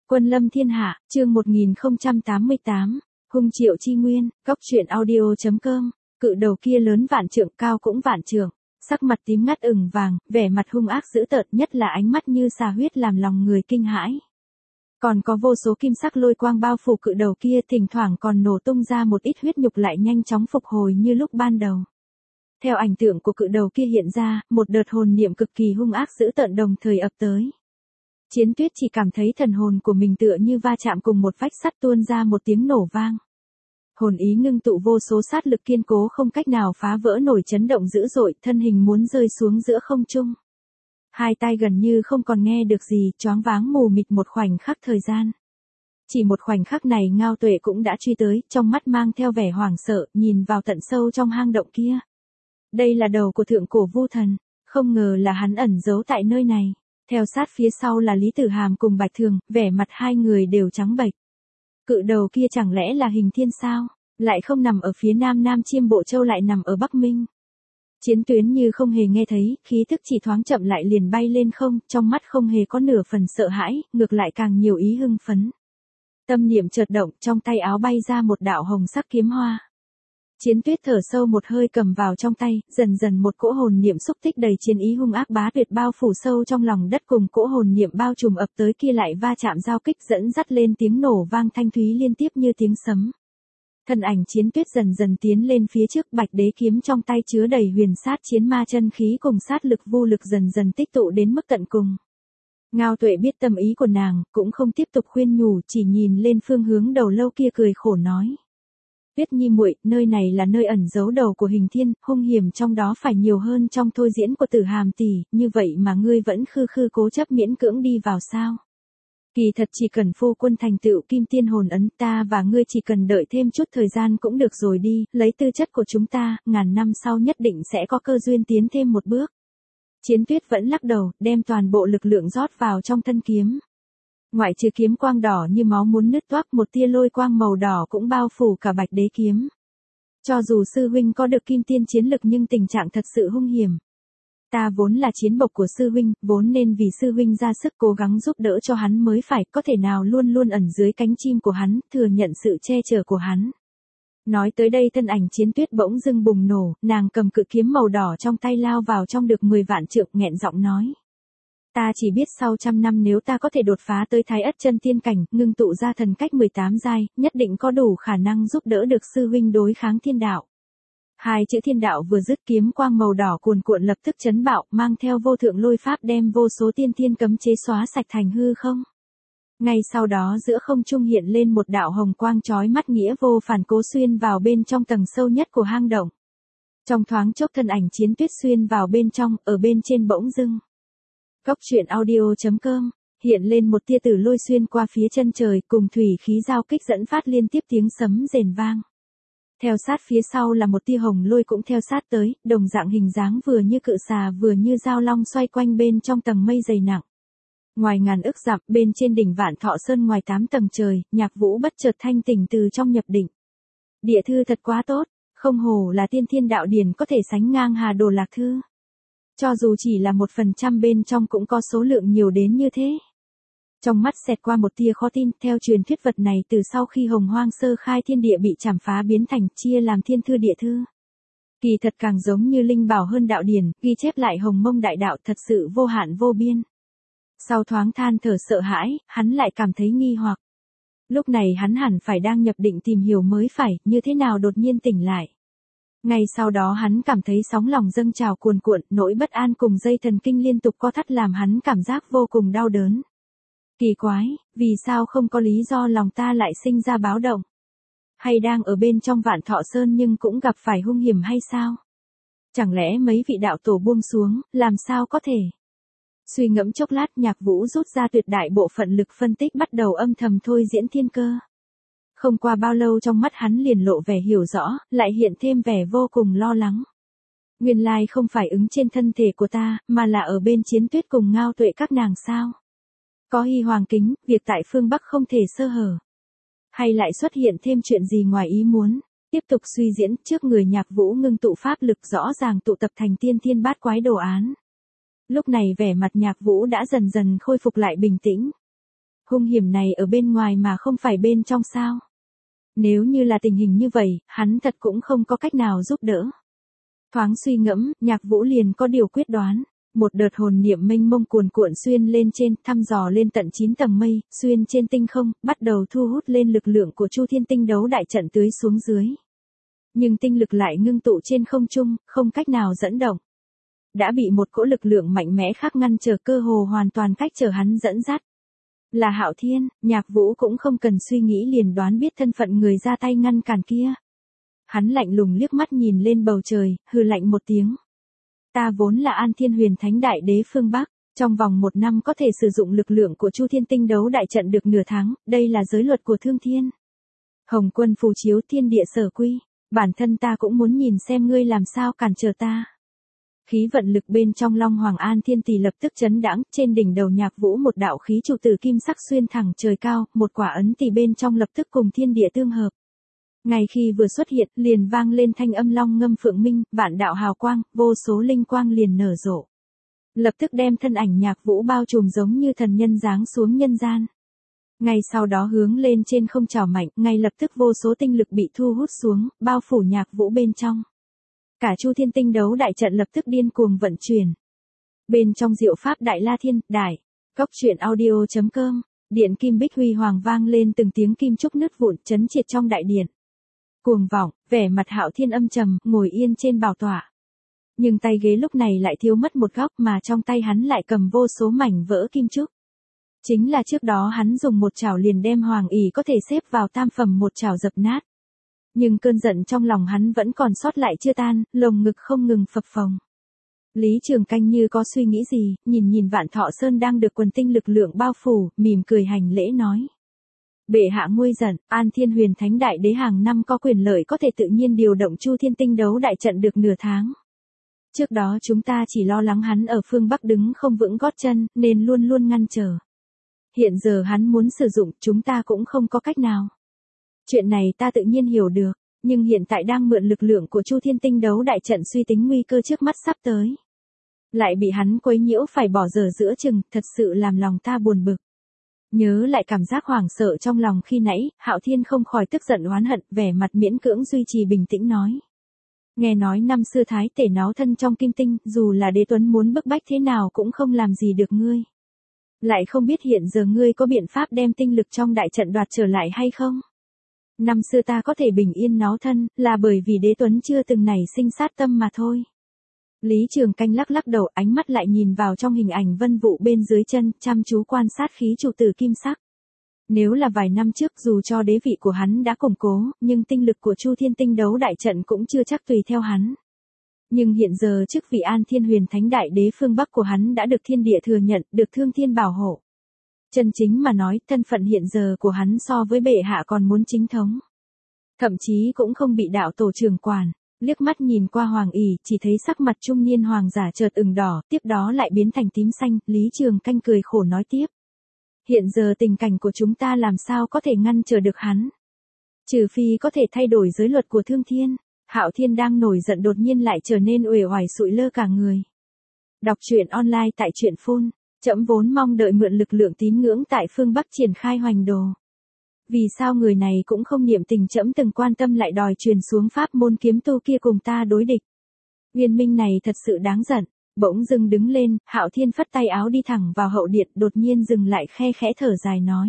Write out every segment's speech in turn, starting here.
Quân lâm thiên hạ, chương 1088, hung triệu chi nguyên, góc truyện audio.com, cự đầu kia lớn vạn trượng cao cũng vạn trượng, sắc mặt tím ngắt ửng vàng, vẻ mặt hung ác dữ tợn nhất là ánh mắt như xà huyết làm lòng người kinh hãi. Còn có vô số kim sắc lôi quang bao phủ cự đầu kia, thỉnh thoảng còn nổ tung ra một ít huyết nhục lại nhanh chóng phục hồi như lúc ban đầu. Theo ảnh tượng của cự đầu kia hiện ra, một đợt hồn niệm cực kỳ hung ác dữ tợn đồng thời ập tới. Chiến Tuyết chỉ cảm thấy thần hồn của mình tựa như va chạm cùng một vách sắt tuôn ra một tiếng nổ vang. Hồn ý ngưng tụ vô số sát lực kiên cố không cách nào phá vỡ nổi, chấn động dữ dội, thân hình muốn rơi xuống giữa không trung. Hai tai gần như không còn nghe được gì, choáng váng mù mịt một khoảnh khắc thời gian. Chỉ một khoảnh khắc này Ngao Tuệ cũng đã truy tới, trong mắt mang theo vẻ hoảng sợ, nhìn vào tận sâu trong hang động kia. Đây là đầu của thượng cổ Vu Thần, không ngờ là hắn ẩn giấu tại nơi này. Theo sát phía sau là Lý Tử Hàm cùng Bạch Thường, vẻ mặt hai người đều trắng bệch. Cự đầu kia chẳng lẽ là Hình Thiên sao? Lại không nằm ở phía nam Nam Chiêm Bộ Châu lại nằm ở Bắc Minh. Chiến Tuyến như không hề nghe thấy, khí thức chỉ thoáng chậm lại liền bay lên không, trong mắt không hề có nửa phần sợ hãi, ngược lại càng nhiều ý hưng phấn. Tâm niệm chợt động, trong tay áo bay ra một đạo hồng sắc kiếm hoa. Chiến Tuyết thở sâu một hơi cầm vào trong tay, dần dần một cỗ hồn niệm xúc tích đầy chiến ý hung ác bá tuyệt bao phủ sâu trong lòng đất, cùng cỗ hồn niệm bao trùm ập tới kia lại va chạm giao kích dẫn dắt lên tiếng nổ vang thanh thúy liên tiếp như tiếng sấm. Thân ảnh Chiến Tuyết dần dần tiến lên phía trước, Bạch Đế kiếm trong tay chứa đầy huyền sát chiến ma chân khí cùng sát lực vô lực dần dần tích tụ đến mức tận cùng. Ngao Tuệ biết tâm ý của nàng, cũng không tiếp tục khuyên nhủ, chỉ nhìn lên phương hướng đầu lâu kia cười khổ nói. Tuyết Nhi muội, nơi này là nơi ẩn giấu đầu của Hình Thiên, hung hiểm trong đó phải nhiều hơn trong thôi diễn của Tử Hàm tỷ, như vậy mà ngươi vẫn khư khư cố chấp miễn cưỡng đi vào sao? Kỳ thật chỉ cần phu quân thành tựu kim tiên hồn ấn, ta và ngươi chỉ cần đợi thêm chút thời gian cũng được rồi đi, lấy tư chất của chúng ta, ngàn năm sau nhất định sẽ có cơ duyên tiến thêm một bước. Chiến Tuyết vẫn lắc đầu, đem toàn bộ lực lượng rót vào trong thân kiếm. Ngoại trừ kiếm quang đỏ như máu muốn nứt toác, một tia lôi quang màu đỏ cũng bao phủ cả Bạch Đế kiếm. Cho dù sư huynh có được kim tiên chiến lực nhưng tình trạng thật sự hung hiểm. Ta vốn là chiến bộc của sư huynh, vốn nên vì sư huynh ra sức cố gắng giúp đỡ cho hắn mới phải, có thể nào luôn luôn ẩn dưới cánh chim của hắn, thừa nhận sự che chở của hắn. Nói tới đây thân ảnh Chiến Tuyết bỗng dưng bùng nổ, nàng cầm cự kiếm màu đỏ trong tay lao vào trong được 10 vạn trượng, nghẹn giọng nói. Ta chỉ biết sau 100 năm nếu ta có thể đột phá tới Thái Ất chân tiên cảnh, ngưng tụ ra thần cách 18 giai, nhất định có đủ khả năng giúp đỡ được sư huynh đối kháng thiên đạo. Hai chữ thiên đạo vừa dứt, kiếm quang màu đỏ cuồn cuộn lập tức chấn bạo, mang theo vô thượng lôi pháp đem vô số tiên thiên cấm chế xóa sạch thành hư không. Ngay sau đó giữa không trung hiện lên một đạo hồng quang chói mắt nghĩa vô phản cố xuyên vào bên trong tầng sâu nhất của hang động. Trong thoáng chốc thân ảnh Chiến Tuyết xuyên vào bên trong, ở bên trên bỗng dưng. Góc truyện audio.com, hiện lên một tia tử lôi xuyên qua phía chân trời, cùng thủy khí giao kích dẫn phát liên tiếp tiếng sấm rền vang. Theo sát phía sau là một tia hồng lôi cũng theo sát tới, đồng dạng hình dáng vừa như cự xà vừa như dao long xoay quanh bên trong tầng mây dày nặng. Ngoài ngàn ức dặm, bên trên đỉnh Vạn Thọ Sơn ngoài 8 tầng trời, Nhạc Vũ bất chợt thanh tỉnh từ trong nhập định. Địa thư thật quá tốt, không hổ là tiên thiên đạo điển có thể sánh ngang Hà Đồ Lạc Thư. Cho dù chỉ là 1% bên trong cũng có số lượng nhiều đến như thế. Trong mắt xẹt qua một tia khó tin, theo truyền thuyết vật này từ sau khi Hồng Hoang sơ khai thiên địa bị chảm phá biến thành chia làm thiên thư địa thư. Kỳ thật càng giống như linh bảo hơn đạo điển, ghi chép lại Hồng Mông đại đạo thật sự vô hạn vô biên. Sau thoáng than thở sợ hãi, hắn lại cảm thấy nghi hoặc. Lúc này hắn hẳn phải đang nhập định tìm hiểu mới phải, như thế nào đột nhiên tỉnh lại. Ngay sau đó hắn cảm thấy sóng lòng dâng trào cuồn cuộn, nỗi bất an cùng dây thần kinh liên tục co thắt làm hắn cảm giác vô cùng đau đớn. Kỳ quái, vì sao không có lý do lòng ta lại sinh ra báo động? Hay đang ở bên trong Vạn Thọ Sơn nhưng cũng gặp phải hung hiểm hay sao? Chẳng lẽ mấy vị đạo tổ buông xuống, làm sao có thể? Suy ngẫm chốc lát, Nhạc Vũ rút ra tuyệt đại bộ phận lực phân tích, bắt đầu âm thầm thôi diễn thiên cơ. Không qua bao lâu trong mắt hắn liền lộ vẻ hiểu rõ, lại hiện thêm vẻ vô cùng lo lắng. Nguyên lai không phải ứng trên thân thể của ta, mà là ở bên Chiến Tuyết cùng Ngao Tuệ các nàng sao? Có Hy Hoàng kính, việc tại phương Bắc không thể sơ hở. Hay lại xuất hiện thêm chuyện gì ngoài ý muốn? Tiếp tục suy diễn, trước người Nhạc Vũ ngưng tụ pháp lực rõ ràng tụ tập thành tiên thiên bát quái đồ án. Lúc này vẻ mặt Nhạc Vũ đã dần dần khôi phục lại bình tĩnh. Hung hiểm này ở bên ngoài mà không phải bên trong sao? Nếu như là tình hình như vậy, hắn thật cũng không có cách nào giúp đỡ. Thoáng suy ngẫm, Nhạc Vũ liền có điều quyết đoán. Một đợt hồn niệm mênh mông cuồn cuộn xuyên lên trên, thăm dò lên tận 9 tầng mây, xuyên trên tinh không, bắt đầu thu hút lên lực lượng của Chu Thiên Tinh Đấu Đại Trận tưới xuống dưới. Nhưng tinh lực lại ngưng tụ trên không trung, không cách nào dẫn động. Đã bị một cỗ lực lượng mạnh mẽ khác ngăn trở, cơ hồ hoàn toàn cách trở hắn dẫn dắt. Là Hạo Thiên. Nhạc Vũ cũng không cần suy nghĩ liền đoán biết thân phận người ra tay ngăn cản kia. Hắn lạnh lùng liếc mắt nhìn lên bầu trời, hừ lạnh một tiếng. Ta vốn là An Thiên Huyền Thánh Đại Đế phương Bắc, trong vòng 1 năm có thể sử dụng lực lượng của Chu Thiên Tinh Đấu Đại Trận được nửa tháng, đây là giới luật của Thương Thiên. Hồng Quân phù chiếu thiên địa sở quy, bản thân ta cũng muốn nhìn xem ngươi làm sao cản trở ta. Khí vận lực bên trong Long Hoàng An Thiên Tỷ lập tức chấn đãng, trên đỉnh đầu Nhạc Vũ một đạo khí trụ tử kim sắc xuyên thẳng trời cao, một quả ấn tỷ bên trong lập tức cùng thiên địa tương hợp. Ngay khi vừa xuất hiện, liền vang lên thanh âm long ngâm phượng minh, vạn đạo hào quang, vô số linh quang liền nở rộ. Lập tức đem thân ảnh Nhạc Vũ bao trùm giống như thần nhân giáng xuống nhân gian. Ngay sau đó hướng lên trên không trào mạnh, ngay lập tức vô số tinh lực bị thu hút xuống, bao phủ Nhạc Vũ bên trong. Cả Chu Thiên Tinh Đấu Đại Trận lập tức điên cuồng vận chuyển. Bên trong diệu pháp Đại La Thiên, Đại, Cốc Truyện Audio.com, điện kim bích huy hoàng vang lên từng tiếng kim trúc nứt vụn chấn triệt trong đại điện. Cuồng vọng, vẻ mặt Hạo Thiên âm trầm, ngồi yên trên bảo tọa. Nhưng tay ghế lúc này lại thiếu mất một góc mà trong tay hắn lại cầm vô số mảnh vỡ kim trúc. Chính là trước đó hắn dùng một chảo liền đem Hoàng ỷ có thể xếp vào tam phẩm một chảo dập nát. Nhưng cơn giận trong lòng hắn vẫn còn sót lại chưa tan, lồng ngực không ngừng phập phồng. Lý Trường Canh như có suy nghĩ gì, nhìn Vạn Thọ Sơn đang được quần tinh lực lượng bao phủ, mỉm cười hành lễ nói. Bệ hạ nguôi giận, An Thiên Huyền Thánh Đại Đế hàng năm có quyền lợi có thể tự nhiên điều động Chu Thiên Tinh Đấu Đại Trận được nửa tháng. Trước đó chúng ta chỉ lo lắng hắn ở phương Bắc đứng không vững gót chân, nên luôn luôn ngăn trở. Hiện giờ hắn muốn sử dụng, chúng ta cũng không có cách nào. Chuyện này ta tự nhiên hiểu được, nhưng hiện tại đang mượn lực lượng của Chu Thiên Tinh Đấu Đại Trận suy tính nguy cơ trước mắt sắp tới. Lại bị hắn quấy nhiễu phải bỏ dở giữa chừng, thật sự làm lòng ta buồn bực. Nhớ lại cảm giác hoảng sợ trong lòng khi nãy, Hạo Thiên không khỏi tức giận oán hận, vẻ mặt miễn cưỡng duy trì bình tĩnh nói. Nghe nói năm xưa Thái Tể náo thân trong kim tinh, dù là Đế Tuấn muốn bức bách thế nào cũng không làm gì được ngươi. Lại không biết hiện giờ ngươi có biện pháp đem tinh lực trong đại trận đoạt trở lại hay không? Năm xưa ta có thể bình yên náo thân, là bởi vì Đế Tuấn chưa từng nảy sinh sát tâm mà thôi. Lý Trường Canh lắc lắc đầu, ánh mắt lại nhìn vào trong hình ảnh vân vụ bên dưới chân, chăm chú quan sát khí trụ tử kim sắc. Nếu là vài năm trước dù cho đế vị của hắn đã củng cố, nhưng tinh lực của Chu Thiên Tinh Đấu Đại Trận cũng chưa chắc tùy theo hắn. Nhưng hiện giờ chức vị An Thiên Huyền Thánh Đại Đế phương Bắc của hắn đã được thiên địa thừa nhận, được Thương Thiên bảo hộ. Chân chính mà nói, thân phận hiện giờ của hắn so với bệ hạ còn muốn chính thống. Thậm chí cũng không bị đạo tổ trưởng quản. Liếc mắt nhìn qua Hoàng ỷ, chỉ thấy sắc mặt trung niên hoàng giả chợt ửng đỏ, tiếp đó lại biến thành tím xanh, Lý Trường Canh cười khổ nói tiếp. Hiện giờ tình cảnh của chúng ta làm sao có thể ngăn trở được hắn? Trừ phi có thể thay đổi giới luật của Thương Thiên. Hạo Thiên đang nổi giận đột nhiên lại trở nên uể oải sụi lơ cả người. Đọc truyện online tại truyện phun. Trẫm vốn mong đợi mượn lực lượng tín ngưỡng tại phương Bắc triển khai hoành đồ. Vì sao người này cũng không niệm tình trẫm từng quan tâm lại đòi truyền xuống pháp môn kiếm tu kia cùng ta đối địch. Uyên Minh này thật sự đáng giận. Bỗng dưng đứng lên, Hạo Thiên phất tay áo đi thẳng vào hậu điện, đột nhiên dừng lại khe khẽ thở dài nói.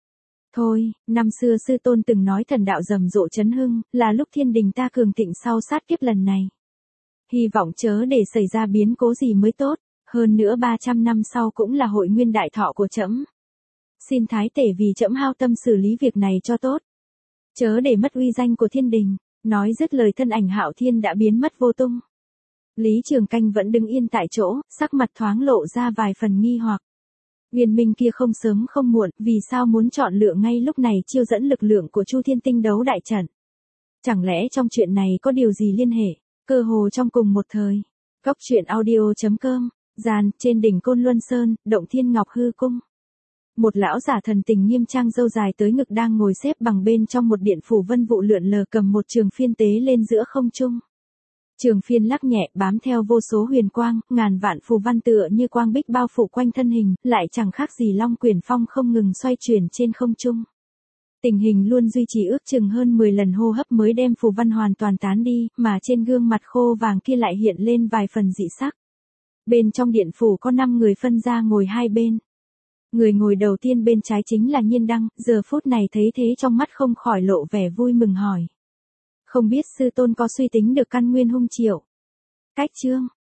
Thôi, năm xưa sư tôn từng nói thần đạo rầm rộ chấn hưng, là lúc thiên đình ta cường thịnh sau sát kiếp lần này. Hy vọng chớ để xảy ra biến cố gì mới tốt, hơn nữa 300 năm sau cũng là hội nguyên đại thọ của trẫm. Xin Thái Tể vì trẫm hao tâm xử lý việc này cho tốt. Chớ để mất uy danh của thiên đình, nói dứt lời thân ảnh Hạo Thiên đã biến mất vô tung. Lý Trường Canh vẫn đứng yên tại chỗ, sắc mặt thoáng lộ ra vài phần nghi hoặc. Uyên Minh kia không sớm không muộn, vì sao muốn chọn lựa ngay lúc này chiêu dẫn lực lượng của Chu Thiên Tinh Đấu Đại Trận? Chẳng lẽ trong chuyện này có điều gì liên hệ, cơ hồ trong cùng một thời? Cốc Truyện Audio.com, gian, trên đỉnh Côn Luân Sơn, Động Thiên Ngọc Hư Cung. Một lão giả thần tình nghiêm trang râu dài tới ngực đang ngồi xếp bằng bên trong một điện phủ vân vụ lượn lờ cầm một trường phiên tế lên giữa không trung. Trường Phiên lắc nhẹ bám theo vô số huyền quang, ngàn vạn phù văn tựa như quang bích bao phủ quanh thân hình, lại chẳng khác gì long quyển phong không ngừng xoay chuyển trên không trung. Tình hình luôn duy trì ước chừng hơn 10 lần hô hấp mới đem phù văn hoàn toàn tán đi, mà trên gương mặt khô vàng kia lại hiện lên vài phần dị sắc. Bên trong điện phủ có 5 người phân ra ngồi hai bên. Người ngồi đầu tiên bên trái chính là Nhiên Đăng, giờ phút này thấy thế trong mắt không khỏi lộ vẻ vui mừng hỏi. Không biết sư tôn có suy tính được căn nguyên hung triệu. Cách chương,